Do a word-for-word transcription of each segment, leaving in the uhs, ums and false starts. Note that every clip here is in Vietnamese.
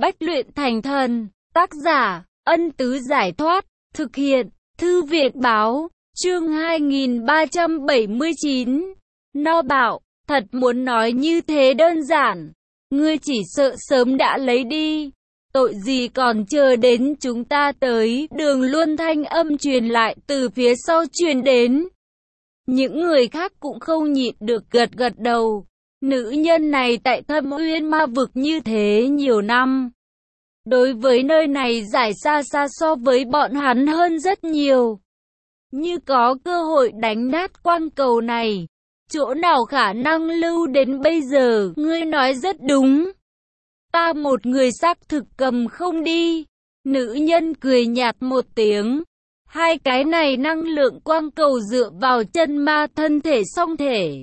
Bách luyện thành thần. Tác giả, Ân Tứ Giải Thoát. Thực hiện, Thư viện Báo. Chương hai nghìn ba trăm bảy mươi chín. No bảo, thật muốn nói như thế đơn giản. Ngươi chỉ sợ sớm đã lấy đi. Tội gì còn chờ đến chúng ta tới. Đường Luân thanh âm truyền lại từ phía sau truyền đến. Những người khác cũng không nhịn được gật gật đầu. Nữ nhân này tại Thâm Uyên Ma Vực như thế nhiều năm. Đối với nơi này giải xa xa so với bọn hắn hơn rất nhiều. Như có cơ hội đánh nát quang cầu này, chỗ nào khả năng lưu đến bây giờ. Ngươi nói rất đúng. Ta một người xác thực cầm không đi. Nữ nhân cười nhạt một tiếng. Hai cái này năng lượng quang cầu dựa vào chân ma thân thể song thể,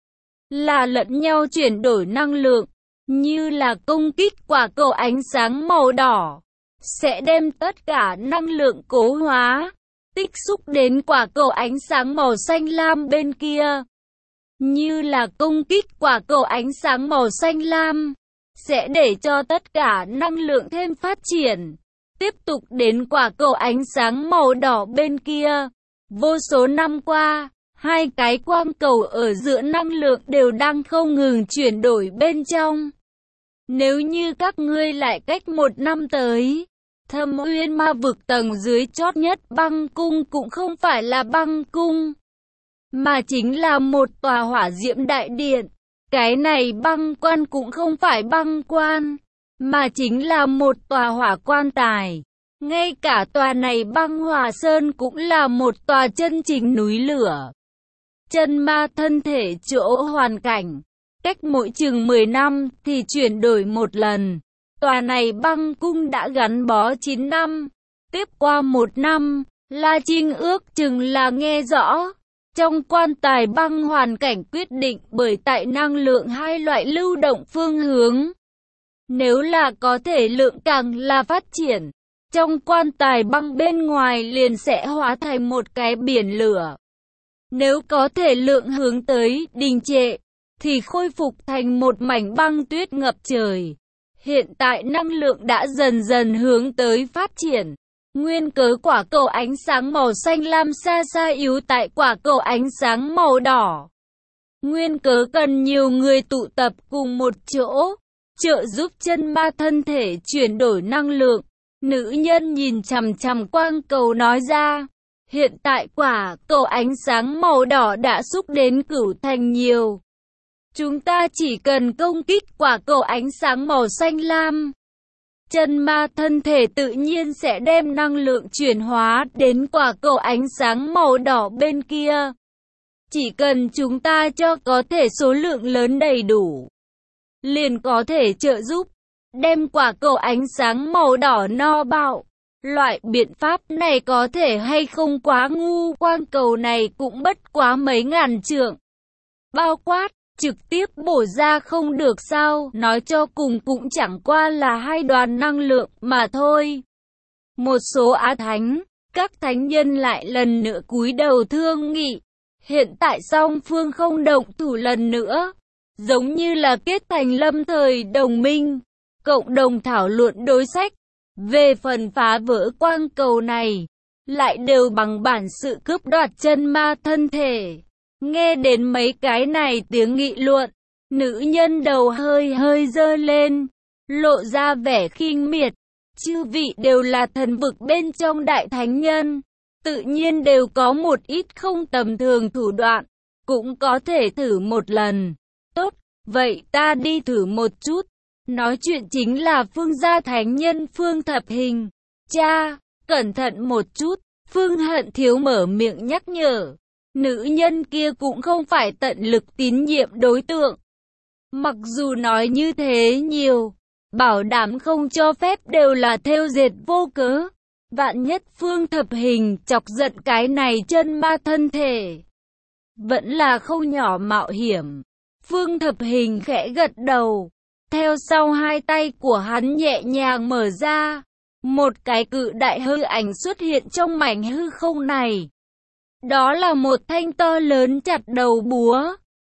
là lẫn nhau chuyển đổi năng lượng. Như là công kích quả cầu ánh sáng màu đỏ, sẽ đem tất cả năng lượng cố hóa, tích xúc đến quả cầu ánh sáng màu xanh lam bên kia. Như là công kích quả cầu ánh sáng màu xanh lam, sẽ để cho tất cả năng lượng thêm phát triển, tiếp tục đến quả cầu ánh sáng màu đỏ bên kia. Vô số năm qua, hai cái quang cầu ở giữa năng lượng đều đang không ngừng chuyển đổi bên trong. Nếu như các ngươi lại cách một năm tới, Thâm Uyên Ma Vực tầng dưới chót nhất băng cung cũng không phải là băng cung, mà chính là một tòa hỏa diễm đại điện. Cái này băng quan cũng không phải băng quan, mà chính là một tòa hỏa quan tài. Ngay cả tòa này băng hỏa sơn cũng là một tòa chân chính núi lửa. Chân ma thân thể chỗ hoàn cảnh, cách mỗi chừng mười năm thì chuyển đổi một lần. Tòa này băng cung đã gắn bó chín năm. Tiếp qua một năm, La Trinh ước chừng là nghe rõ. Trong quan tài băng hoàn cảnh quyết định bởi tại năng lượng hai loại lưu động phương hướng. Nếu là có thể lượng càng là phát triển, trong quan tài băng bên ngoài liền sẽ hóa thành một cái biển lửa. Nếu có thể lượng hướng tới đình trệ, thì khôi phục thành một mảnh băng tuyết ngập trời. Hiện tại năng lượng đã dần dần hướng tới phát triển. Nguyên cớ quả cầu ánh sáng màu xanh lam xa xa yếu tại quả cầu ánh sáng màu đỏ. Nguyên cớ cần nhiều người tụ tập cùng một chỗ, trợ giúp chân ma thân thể chuyển đổi năng lượng. Nữ nhân nhìn chằm chằm quang cầu nói ra. Hiện tại quả cầu ánh sáng màu đỏ đã xúc đến cửu thành nhiều. Chúng ta chỉ cần công kích quả cầu ánh sáng màu xanh lam. Chân ma thân thể tự nhiên sẽ đem năng lượng chuyển hóa đến quả cầu ánh sáng màu đỏ bên kia. Chỉ cần chúng ta cho có thể số lượng lớn đầy đủ, liền có thể trợ giúp đem quả cầu ánh sáng màu đỏ no bạo. Loại biện pháp này có thể hay không quá ngu, quang cầu này cũng bất quá mấy ngàn trượng. Bao quát, trực tiếp bổ ra không được sao, nói cho cùng cũng chẳng qua là hai đoàn năng lượng mà thôi. Một số á thánh, các thánh nhân lại lần nữa cúi đầu thương nghị. Hiện tại song phương không động thủ lần nữa, giống như là kết thành lâm thời đồng minh, cộng đồng thảo luận đối sách. Về phần phá vỡ quang cầu này, lại đều bằng bản sự cướp đoạt chân ma thân thể. Nghe đến mấy cái này tiếng nghị luận, nữ nhân đầu hơi hơi dơ lên, lộ ra vẻ khinh miệt. Chư vị đều là thần vực bên trong đại thánh nhân, tự nhiên đều có một ít không tầm thường thủ đoạn, cũng có thể thử một lần. Tốt, vậy ta đi thử một chút. Nói chuyện chính là Phương gia thánh nhân Phương Thập Hình. Cha, cẩn thận một chút, Phương Hận Thiếu mở miệng nhắc nhở. Nữ nhân kia cũng không phải tận lực tín nhiệm đối tượng. Mặc dù nói như thế nhiều, bảo đảm không cho phép đều là thêu dệt vô cớ. Vạn nhất Phương Thập Hình chọc giận cái này chân ma thân thể, vẫn là không nhỏ mạo hiểm. Phương Thập Hình khẽ gật đầu. Theo sau hai tay của hắn nhẹ nhàng mở ra, một cái cự đại hư ảnh xuất hiện trong mảnh hư không này. Đó là một thanh to lớn chặt đầu búa.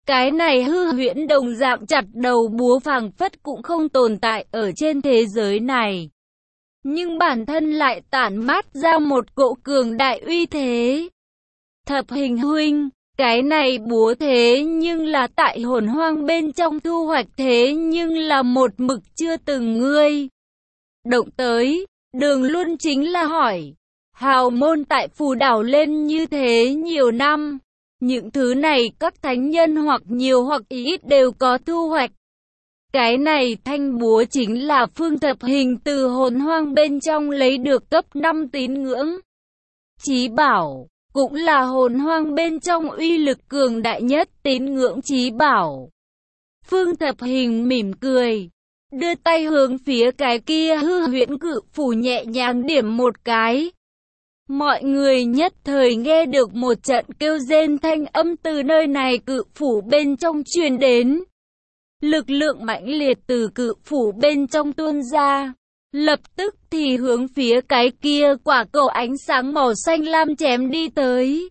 Cái này hư huyễn đồng dạng chặt đầu búa phảng phất cũng không tồn tại ở trên thế giới này. Nhưng bản thân lại tản mát ra một cỗ cường đại uy thế. Thập Hình huynh, cái này búa thế nhưng là tại Hồn Hoang bên trong thu hoạch thế nhưng là một mực chưa từng ngươi động tới. Đường Luân chính là hỏi, hào môn tại Phù Đảo lên như thế nhiều năm, những thứ này các thánh nhân hoặc nhiều hoặc ít đều có thu hoạch. Cái này thanh búa chính là Phương Thập Hình từ Hồn Hoang bên trong lấy được cấp năm tín ngưỡng chí bảo, cũng là Hồn Hoang bên trong uy lực cường đại nhất tín ngưỡng chí bảo. Phương Thập Hình mỉm cười, đưa tay hướng phía cái kia hư huyễn cự phủ nhẹ nhàng điểm một cái. Mọi người nhất thời nghe được một trận kêu rên thanh âm từ nơi này cự phủ bên trong truyền đến. Lực lượng mãnh liệt từ cự phủ bên trong tuôn ra, lập tức thì hướng phía cái kia quả cầu ánh sáng màu xanh lam chém đi tới.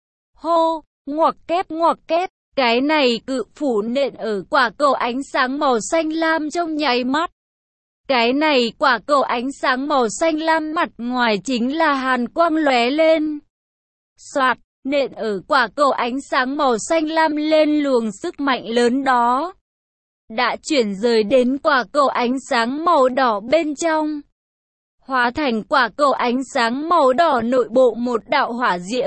Hô, ngoặc kép ngoặc kép, cái này cự phủ nện ở quả cầu ánh sáng màu xanh lam trong nháy mắt. Cái này quả cầu ánh sáng màu xanh lam mặt ngoài chính là hàn quang lóe lên. Soạt, nện ở quả cầu ánh sáng màu xanh lam lên luồng sức mạnh lớn đó đã chuyển rời đến quả cầu ánh sáng màu đỏ bên trong, hóa thành quả cầu ánh sáng màu đỏ nội bộ một đạo hỏa diễm.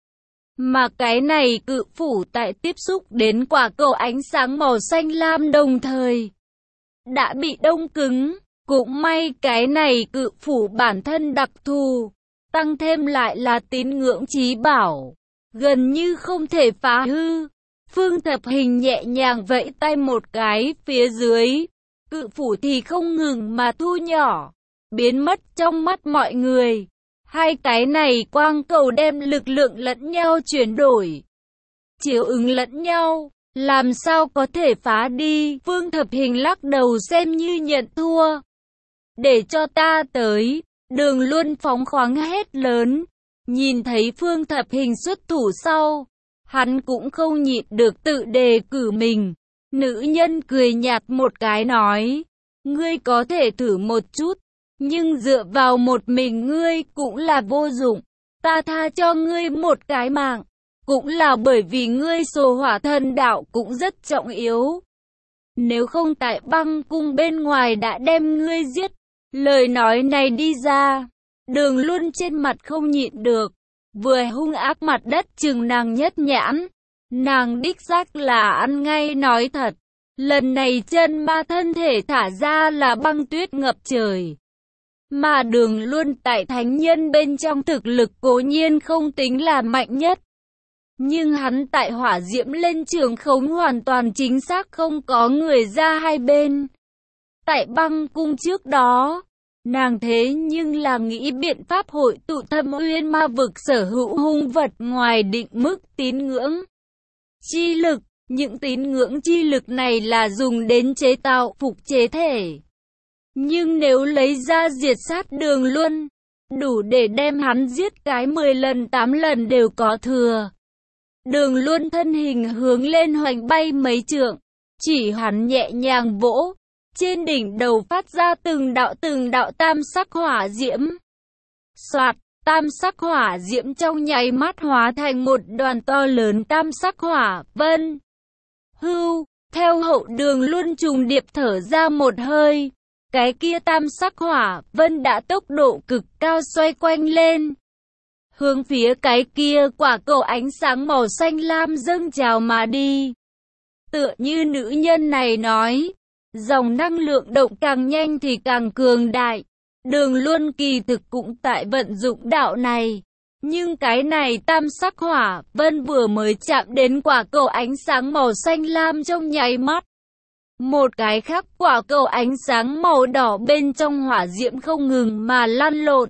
Mà cái này cự phủ tại tiếp xúc đến quả cầu ánh sáng màu xanh lam đồng thời đã bị đông cứng. Cũng may cái này cự phủ bản thân đặc thù, tăng thêm lại là tín ngưỡng chí bảo, gần như không thể phá hư. Phương Thập Hình nhẹ nhàng vẫy tay một cái phía dưới, cự phủ thì không ngừng mà thu nhỏ, biến mất trong mắt mọi người. Hai cái này quang cầu đem lực lượng lẫn nhau chuyển đổi, chiếu ứng lẫn nhau, làm sao có thể phá đi. Phương Thập Hình lắc đầu xem như nhận thua. Để cho ta tới, Đường Luân phóng khoáng hét lớn. Nhìn thấy Phương Thập Hình xuất thủ sau, hắn cũng không nhịn được tự đề cử mình. Nữ nhân cười nhạt một cái nói, ngươi có thể thử một chút, nhưng dựa vào một mình ngươi cũng là vô dụng. Ta tha cho ngươi một cái mạng, cũng là bởi vì ngươi sổ hỏa thần đạo cũng rất trọng yếu. Nếu không tại băng cung bên ngoài đã đem ngươi giết. Lời nói này đi ra, Đường Luân trên mặt không nhịn được, vừa hung ác mặt đất chừng nàng nhất nhãn. Nàng đích xác là ăn ngay nói thật, lần này chân ma thân thể thả ra là băng tuyết ngập trời. Mà Đường Luân tại thánh nhân bên trong thực lực cố nhiên không tính là mạnh nhất, nhưng hắn tại hỏa diễm lên trường khống hoàn toàn chính xác không có người ra hai bên. Tại băng cung trước đó, nàng thế nhưng là nghĩ biện pháp hội tụ Thâm Uyên ma vực sở hữu hung vật ngoài định mức tín ngưỡng chi lực. Những tín ngưỡng chi lực này là dùng đến chế tạo phục chế thể. Nhưng nếu lấy ra diệt sát Đường Luân, đủ để đem hắn giết cái mười lần tám lần đều có thừa. Đường Luân thân hình hướng lên hoành bay mấy trượng, chỉ hắn nhẹ nhàng vỗ, trên đỉnh đầu phát ra từng đạo từng đạo tam sắc hỏa diễm. Soạt, tam sắc hỏa diễm trong nháy mắt hóa thành một đoàn to lớn tam sắc hỏa vân. Hưu, theo hậu Đường Luân trùng điệp thở ra một hơi, cái kia tam sắc hỏa vân đã tốc độ cực cao xoay quanh lên, hướng phía cái kia quả cầu ánh sáng màu xanh lam dâng trào mà đi. Tựa như nữ nhân này nói, dòng năng lượng động càng nhanh thì càng cường đại. Đường Luân kỳ thực cũng tại vận dụng đạo này. Nhưng cái này tam sắc hỏa vân vừa mới chạm đến quả cầu ánh sáng màu xanh lam trong nháy mắt, một cái khác quả cầu ánh sáng màu đỏ bên trong hỏa diễm không ngừng mà lăn lộn.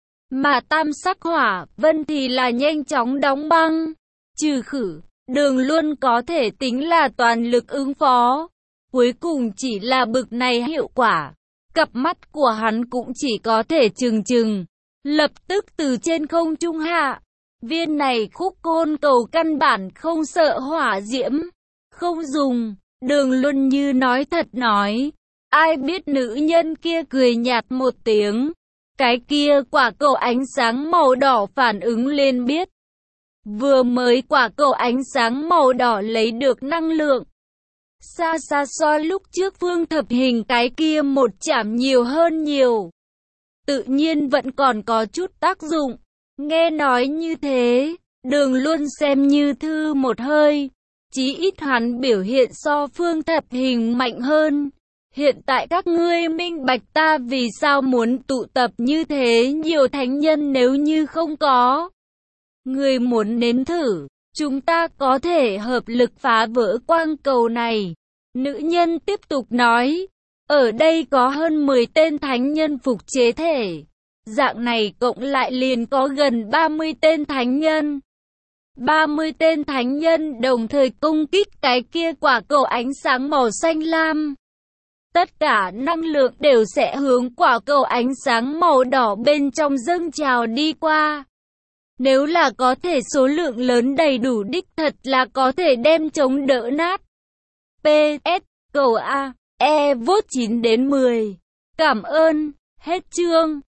Mà tam sắc hỏa vân thì là nhanh chóng đóng băng, trừ khử. Đường Luân có thể tính là toàn lực ứng phó, cuối cùng chỉ là bực này hiệu quả. Cặp mắt của hắn cũng chỉ có thể trừng trừng, lập tức từ trên không trung hạ. Viên này khúc côn cầu căn bản không sợ hỏa diễm, Không dùng. Đường Luân như nói thật nói. Ai biết nữ nhân kia cười nhạt một tiếng. Cái kia quả cầu ánh sáng màu đỏ phản ứng lên biết. Vừa mới quả cầu ánh sáng màu đỏ lấy được năng lượng. Xa xa so lúc trước Phương Thập Hình cái kia một chảm nhiều hơn nhiều. Tự nhiên vẫn còn có chút tác dụng. Nghe nói như thế, Đường Luân xem như thư một hơi. Chí ít hắn biểu hiện so Phương Thập Hình mạnh hơn. Hiện tại các ngươi minh bạch ta vì sao muốn tụ tập như thế nhiều thánh nhân nếu như không có. Người muốn nếm thử, chúng ta có thể hợp lực phá vỡ quang cầu này. Nữ nhân tiếp tục nói, ở đây có hơn mười tên thánh nhân phục chế thể. Dạng này cộng lại liền có gần ba mươi tên thánh nhân. ba mươi tên thánh nhân đồng thời công kích cái kia quả cầu ánh sáng màu xanh lam. Tất cả năng lượng đều sẽ hướng quả cầu ánh sáng màu đỏ bên trong dâng trào đi qua. Nếu là có thể số lượng lớn đầy đủ đích thật là có thể đem chống đỡ nát. pê ét, cầu A, E vote chín đến mười. Cảm ơn, hết chương.